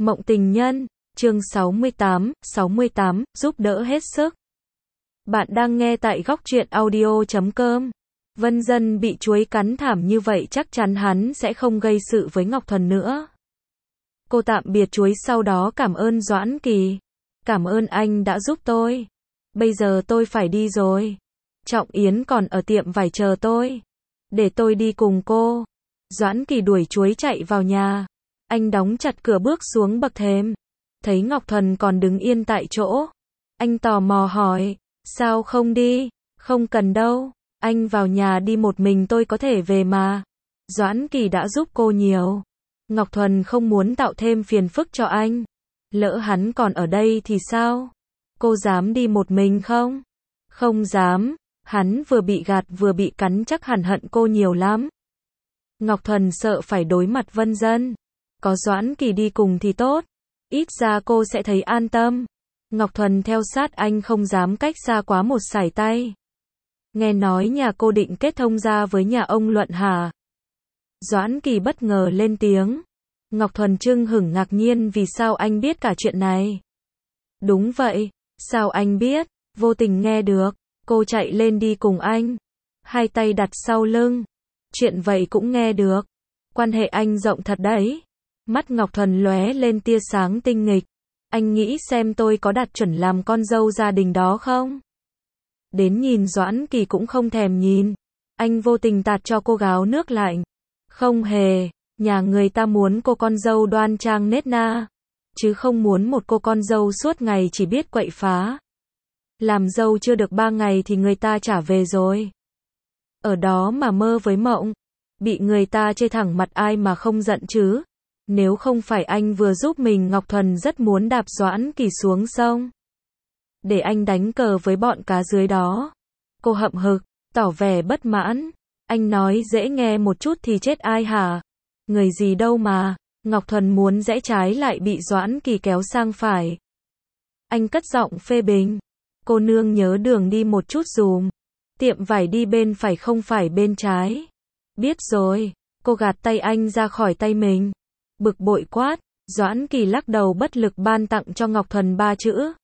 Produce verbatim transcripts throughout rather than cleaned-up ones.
Mộng tình nhân, chương sáu mươi tám, sáu mươi tám, giúp đỡ hết sức. Bạn đang nghe tại góc truyện audio chấm com. Vân Dân bị chuối cắn thảm như vậy chắc chắn hắn sẽ không gây sự với Ngọc Thuần nữa. Cô tạm biệt chuối sau đó cảm ơn Doãn Kỳ. Cảm ơn anh đã giúp tôi. Bây giờ tôi phải đi rồi. Trọng Yến còn ở tiệm vải chờ tôi. Để tôi đi cùng cô. Doãn Kỳ đuổi chuối chạy vào nhà. Anh đóng chặt cửa bước xuống bậc thềm. Thấy Ngọc Thuần còn đứng yên tại chỗ. Anh tò mò hỏi, sao không đi? Không cần đâu, anh vào nhà đi một mình tôi có thể về mà. Doãn Kỳ đã giúp cô nhiều. Ngọc Thuần không muốn tạo thêm phiền phức cho anh. Lỡ hắn còn ở đây thì sao? Cô dám đi một mình không? Không dám, hắn vừa bị gạt vừa bị cắn chắc hẳn hận cô nhiều lắm. Ngọc Thuần sợ phải đối mặt Vân Dân. Có Doãn Kỳ đi cùng thì tốt. Ít ra cô sẽ thấy an tâm. Ngọc Thuần theo sát anh không dám cách xa quá một sải tay. Nghe nói nhà cô định kết thông gia với nhà ông Luận hả? Doãn Kỳ bất ngờ lên tiếng. Ngọc Thuần trưng hửng ngạc nhiên vì sao anh biết cả chuyện này. Đúng vậy, sao anh biết? Vô tình nghe được. Cô chạy lên đi cùng anh. Hai tay đặt sau lưng. Chuyện vậy cũng nghe được. Quan hệ anh rộng thật đấy. Mắt Ngọc Thuần lóe lên tia sáng tinh nghịch. Anh nghĩ xem tôi có đạt chuẩn làm con dâu gia đình đó không? Đến nhìn Doãn Kỳ cũng không thèm nhìn. Anh vô tình tạt cho cô gáo nước lạnh. Không hề, nhà người ta muốn cô con dâu đoan trang nết na. Chứ không muốn một cô con dâu suốt ngày chỉ biết quậy phá. Làm dâu chưa được ba ngày thì người ta trả về rồi. Ở đó mà mơ với mộng. Bị người ta chê thẳng mặt ai mà không giận chứ. Nếu không phải anh vừa giúp mình Ngọc Thuần rất muốn đạp Doãn Kỳ xuống sông. Để anh đánh cờ với bọn cá dưới đó. Cô hậm hực, tỏ vẻ bất mãn. Anh nói dễ nghe một chút thì chết ai hả? Người gì đâu mà. Ngọc Thuần muốn rẽ trái lại bị Doãn Kỳ kéo sang phải. Anh cất giọng phê bình. Cô nương nhớ đường đi một chút dùm. Tiệm vải đi bên phải không phải bên trái. Biết rồi. Cô gạt tay anh ra khỏi tay mình. Bực bội quát. Doãn Kỳ lắc đầu bất lực ban tặng cho Ngọc Thuần ba chữ.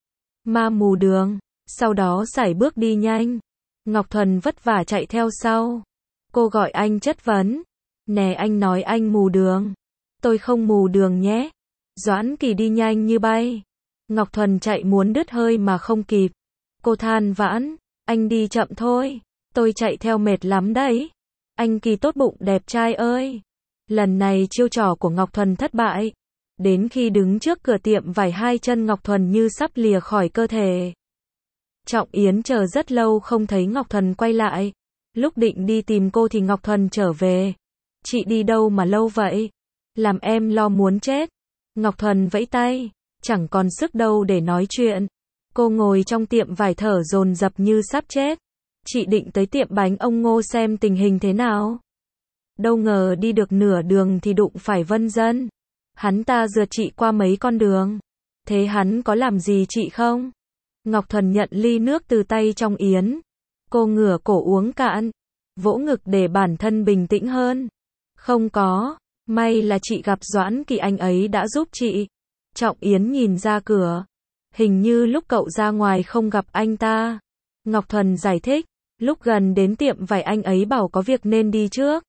Ma mù đường. Sau đó sải bước đi nhanh. Ngọc Thuần vất vả chạy theo sau. Cô gọi anh chất vấn. Nè anh nói anh mù đường. Tôi không mù đường nhé. Doãn Kỳ đi nhanh như bay. Ngọc Thuần chạy muốn đứt hơi mà không kịp. Cô than vãn. Anh đi chậm thôi. Tôi chạy theo mệt lắm đấy. Anh Kỳ tốt bụng đẹp trai ơi. Lần này chiêu trò của Ngọc Thuần thất bại. Đến khi đứng trước cửa tiệm vải hai chân Ngọc Thuần như sắp lìa khỏi cơ thể. Trọng Yến chờ rất lâu không thấy Ngọc Thuần quay lại. Lúc định đi tìm cô thì Ngọc Thuần trở về. Chị đi đâu mà lâu vậy? Làm em lo muốn chết. Ngọc Thuần vẫy tay. Chẳng còn sức đâu để nói chuyện. Cô ngồi trong tiệm vải thở dồn dập như sắp chết. Chị định tới tiệm bánh ông Ngô xem tình hình thế nào. Đâu ngờ đi được nửa đường thì đụng phải Vân Dân. Hắn ta rượt chị qua mấy con đường. Thế hắn có làm gì chị không? Ngọc Thuần nhận ly nước từ tay trong Yến. Cô ngửa cổ uống cạn. Vỗ ngực để bản thân bình tĩnh hơn. Không có. May là chị gặp Doãn Kỳ, anh ấy đã giúp chị. Trọng Yến nhìn ra cửa. Hình như lúc cậu ra ngoài không gặp anh ta. Ngọc Thuần giải thích. Lúc gần đến tiệm vải anh ấy bảo có việc nên đi trước.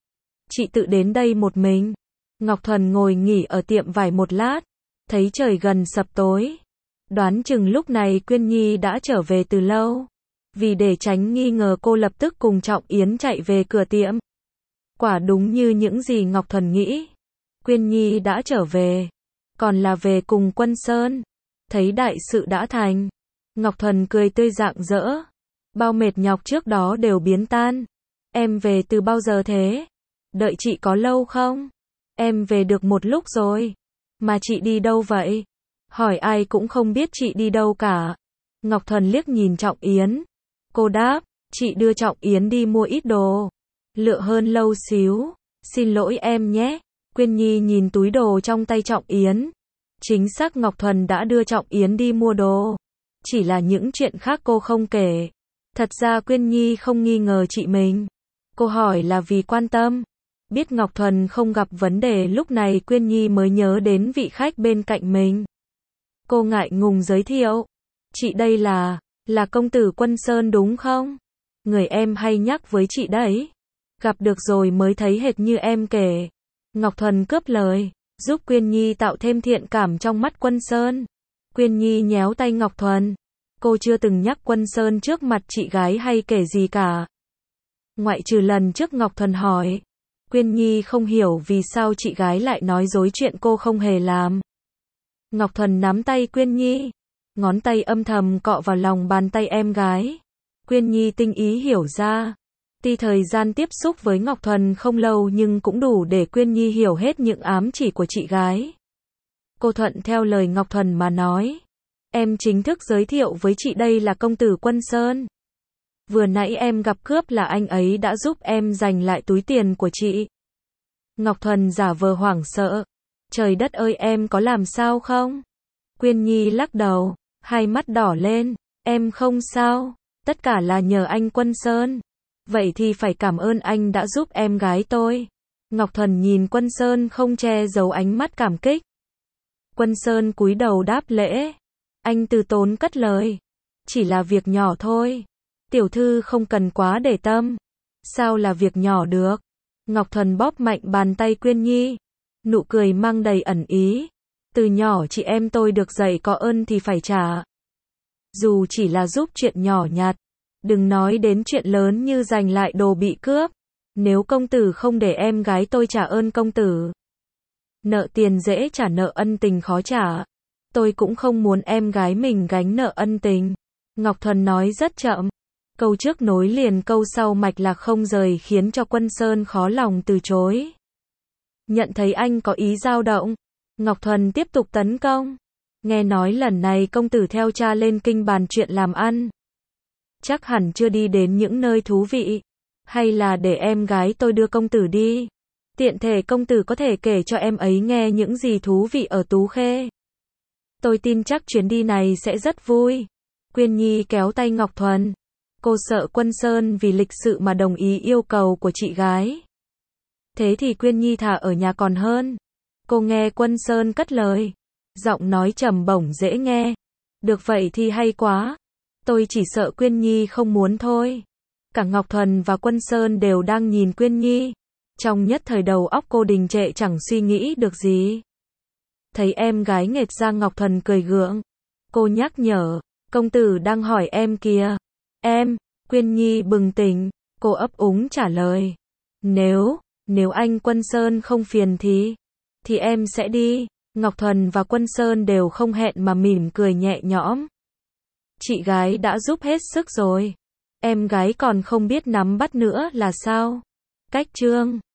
Chị tự đến đây một mình. Ngọc Thuần ngồi nghỉ ở tiệm vải một lát. Thấy trời gần sập tối. Đoán chừng lúc này Quyên Nhi đã trở về từ lâu. Vì để tránh nghi ngờ cô lập tức cùng Trọng Yến chạy về cửa tiệm. Quả đúng như những gì Ngọc Thuần nghĩ. Quyên Nhi đã trở về. Còn là về cùng Quân Sơn. Thấy đại sự đã thành. Ngọc Thuần cười tươi rạng rỡ. Bao mệt nhọc trước đó đều biến tan. Em về từ bao giờ thế? Đợi chị có lâu không? Em về được một lúc rồi. Mà chị đi đâu vậy? Hỏi ai cũng không biết chị đi đâu cả. Ngọc Thuần liếc nhìn Trọng Yến. Cô đáp, chị đưa Trọng Yến đi mua ít đồ. Lựa hơn lâu xíu. Xin lỗi em nhé. Quyên Nhi nhìn túi đồ trong tay Trọng Yến. Chính xác Ngọc Thuần đã đưa Trọng Yến đi mua đồ. Chỉ là những chuyện khác cô không kể. Thật ra Quyên Nhi không nghi ngờ chị mình. Cô hỏi là vì quan tâm. Biết Ngọc Thuần không gặp vấn đề, lúc này Quyên Nhi mới nhớ đến vị khách bên cạnh mình. Cô ngại ngùng giới thiệu. Chị đây là, là công tử Quân Sơn đúng không? Người em hay nhắc với chị đấy. Gặp được rồi mới thấy hệt như em kể. Ngọc Thuần cướp lời, giúp Quyên Nhi tạo thêm thiện cảm trong mắt Quân Sơn. Quyên Nhi nhéo tay Ngọc Thuần. Cô chưa từng nhắc Quân Sơn trước mặt chị gái hay kể gì cả. Ngoại trừ lần trước Ngọc Thuần hỏi. Quyên Nhi không hiểu vì sao chị gái lại nói dối chuyện cô không hề làm. Ngọc Thuần nắm tay Quyên Nhi. Ngón tay âm thầm cọ vào lòng bàn tay em gái. Quyên Nhi tinh ý hiểu ra. Tuy thời gian tiếp xúc với Ngọc Thuần không lâu nhưng cũng đủ để Quyên Nhi hiểu hết những ám chỉ của chị gái. Cô thuận theo lời Ngọc Thuần mà nói. Em chính thức giới thiệu với chị đây là công tử Quân Sơn. Vừa nãy em gặp cướp là anh ấy đã giúp em giành lại túi tiền của chị. Ngọc Thuần giả vờ hoảng sợ. Trời đất ơi, em có làm sao không? Quyên Nhi lắc đầu, hai mắt đỏ lên. Em không sao, tất cả là nhờ anh Quân Sơn. Vậy thì phải cảm ơn anh đã giúp em gái tôi. Ngọc Thuần nhìn Quân Sơn không che giấu ánh mắt cảm kích. Quân Sơn cúi đầu đáp lễ. Anh từ tốn cất lời. Chỉ là việc nhỏ thôi. Tiểu thư không cần quá để tâm. Sao là việc nhỏ được? Ngọc Thuần bóp mạnh bàn tay Quyên Nhi. Nụ cười mang đầy ẩn ý. Từ nhỏ chị em tôi được dạy có ơn thì phải trả. Dù chỉ là giúp chuyện nhỏ nhặt. Đừng nói đến chuyện lớn như giành lại đồ bị cướp. Nếu công tử không để em gái tôi trả ơn công tử. Nợ tiền dễ trả, nợ ân tình khó trả. Tôi cũng không muốn em gái mình gánh nợ ân tình. Ngọc Thuần nói rất chậm. Câu trước nối liền câu sau mạch lạc không rời khiến cho Quân Sơn khó lòng từ chối. Nhận thấy anh có ý dao động. Ngọc Thuần tiếp tục tấn công. Nghe nói lần này công tử theo cha lên kinh bàn chuyện làm ăn. Chắc hẳn chưa đi đến những nơi thú vị. Hay là để em gái tôi đưa công tử đi. Tiện thể công tử có thể kể cho em ấy nghe những gì thú vị ở Tú Khê. Tôi tin chắc chuyến đi này sẽ rất vui. Quyên Nhi kéo tay Ngọc Thuần. Cô sợ Quân Sơn vì lịch sự mà đồng ý yêu cầu của chị gái. Thế thì Quyên Nhi thà ở nhà còn hơn. Cô nghe Quân Sơn cất lời. Giọng nói trầm bổng dễ nghe. Được vậy thì hay quá. Tôi chỉ sợ Quyên Nhi không muốn thôi. Cả Ngọc Thuần và Quân Sơn đều đang nhìn Quyên Nhi. Trong nhất thời đầu óc cô đình trệ chẳng suy nghĩ được gì. Thấy em gái nghệt ra, Ngọc Thuần cười gượng. Cô nhắc nhở. Công tử đang hỏi em kìa. Em, Quyên Nhi bừng tỉnh. Cô ấp úng trả lời. Nếu, nếu anh Quân Sơn không phiền thì, thì em sẽ đi. Ngọc Thuần và Quân Sơn đều không hẹn mà mỉm cười nhẹ nhõm. Chị gái đã giúp hết sức rồi. Em gái còn không biết nắm bắt nữa là sao? Cách chương